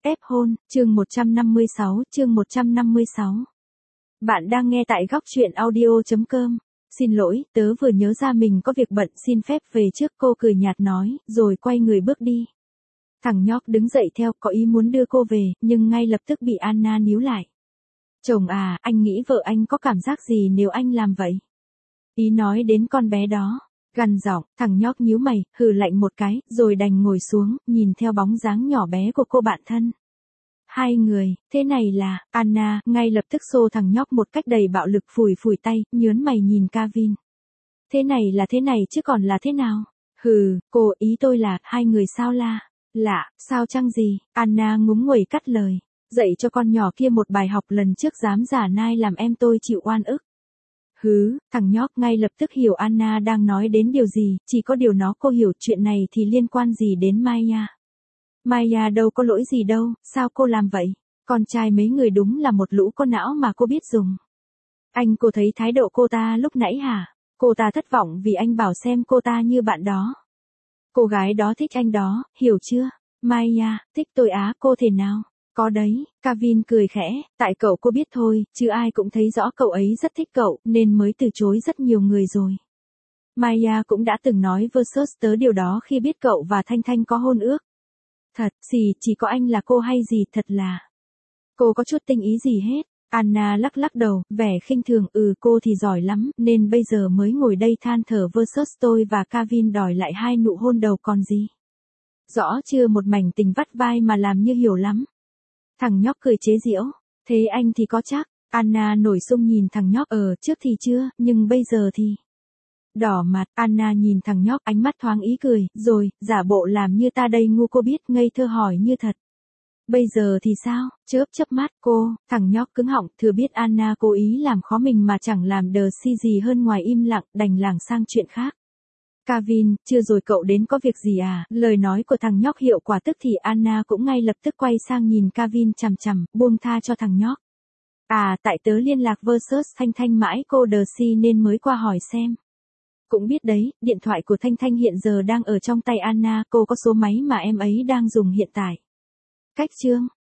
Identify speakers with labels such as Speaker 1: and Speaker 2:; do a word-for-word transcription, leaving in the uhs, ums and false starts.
Speaker 1: ép hôn, chương một trăm năm mươi sáu, chương một trăm năm mươi sáu. Bạn đang nghe tại góc truyện audio chấm com. Xin lỗi, tớ vừa nhớ ra mình có việc bận, xin phép về trước, cô cười nhạt nói, rồi quay người bước đi. Thằng nhóc đứng dậy theo, có ý muốn đưa cô về, nhưng ngay lập tức bị Anna níu lại. Chồng à, anh nghĩ vợ anh có cảm giác gì nếu anh làm vậy? Ý nói đến con bé đó. Gằn giọng, thằng nhóc nhíu mày, hừ lạnh một cái, rồi đành ngồi xuống, nhìn theo bóng dáng nhỏ bé của cô bạn thân. Hai người, thế này là, Anna, ngay lập tức xô thằng nhóc một cách đầy bạo lực, phủi phủi tay, nhớn mày nhìn Kevin. Thế này là thế này chứ còn là thế nào? Hừ, cô, ý tôi là, hai người sao la? Lạ, sao chăng gì? Anna ngúng nguẩy cắt lời. Dạy cho con nhỏ kia một bài học, lần trước dám giả nai làm em tôi chịu oan ức. Hứ, thằng nhóc ngay lập tức hiểu Anna đang nói đến điều gì, chỉ có điều nó cô hiểu, chuyện này thì liên quan gì đến Maya. Maya đâu có lỗi gì đâu, sao cô làm vậy? Con trai mấy người đúng là một lũ con não mà cô biết dùng. Anh, cô thấy thái độ cô ta lúc nãy hả? Cô ta thất vọng vì anh bảo xem cô ta như bạn đó. Cô gái đó thích anh đó, hiểu chưa? Maya, thích tôi á, cô thể nào? Có đấy, Kevin cười khẽ, tại cậu cô biết thôi, chứ ai cũng thấy rõ cậu ấy rất thích cậu, nên mới từ chối rất nhiều người rồi. Maya cũng đã từng nói versus tớ điều đó khi biết cậu và Thanh Thanh có hôn ước. Thật, gì, chỉ có anh là cô hay gì, thật là. Cô có chút tinh ý gì hết. Anna lắc lắc đầu, vẻ khinh thường, ừ cô thì giỏi lắm, nên bây giờ mới ngồi đây than thở versus tôi và Kevin đòi lại hai nụ hôn đầu còn gì. Rõ chưa, một mảnh tình vắt vai mà làm như hiểu lắm. Thằng nhóc cười chế giễu, thế anh thì có chắc? Anna nổi sung nhìn thằng nhóc, ờ, trước thì chưa, nhưng bây giờ thì... Đỏ mặt, Anna nhìn thằng nhóc, ánh mắt thoáng ý cười, rồi, giả bộ làm như ta đây ngu, cô biết, ngây thơ hỏi như thật. Bây giờ thì sao? Chớp chớp mắt, cô, thằng nhóc cứng họng, thừa biết Anna cố ý làm khó mình mà chẳng làm đờ si gì hơn ngoài im lặng, đành lảng sang chuyện khác. Kevin, chưa rồi cậu đến có việc gì à? Lời nói của thằng nhóc hiệu quả, tức thì Anna cũng ngay lập tức quay sang nhìn Kevin chằm chằm, buông tha cho thằng nhóc. À, tại tớ liên lạc versus Thanh Thanh mãi cô đờ si nên mới qua hỏi xem. Cũng biết đấy, điện thoại của Thanh Thanh hiện giờ đang ở trong tay Anna, cô có số máy mà em ấy đang dùng hiện tại. Cách chương,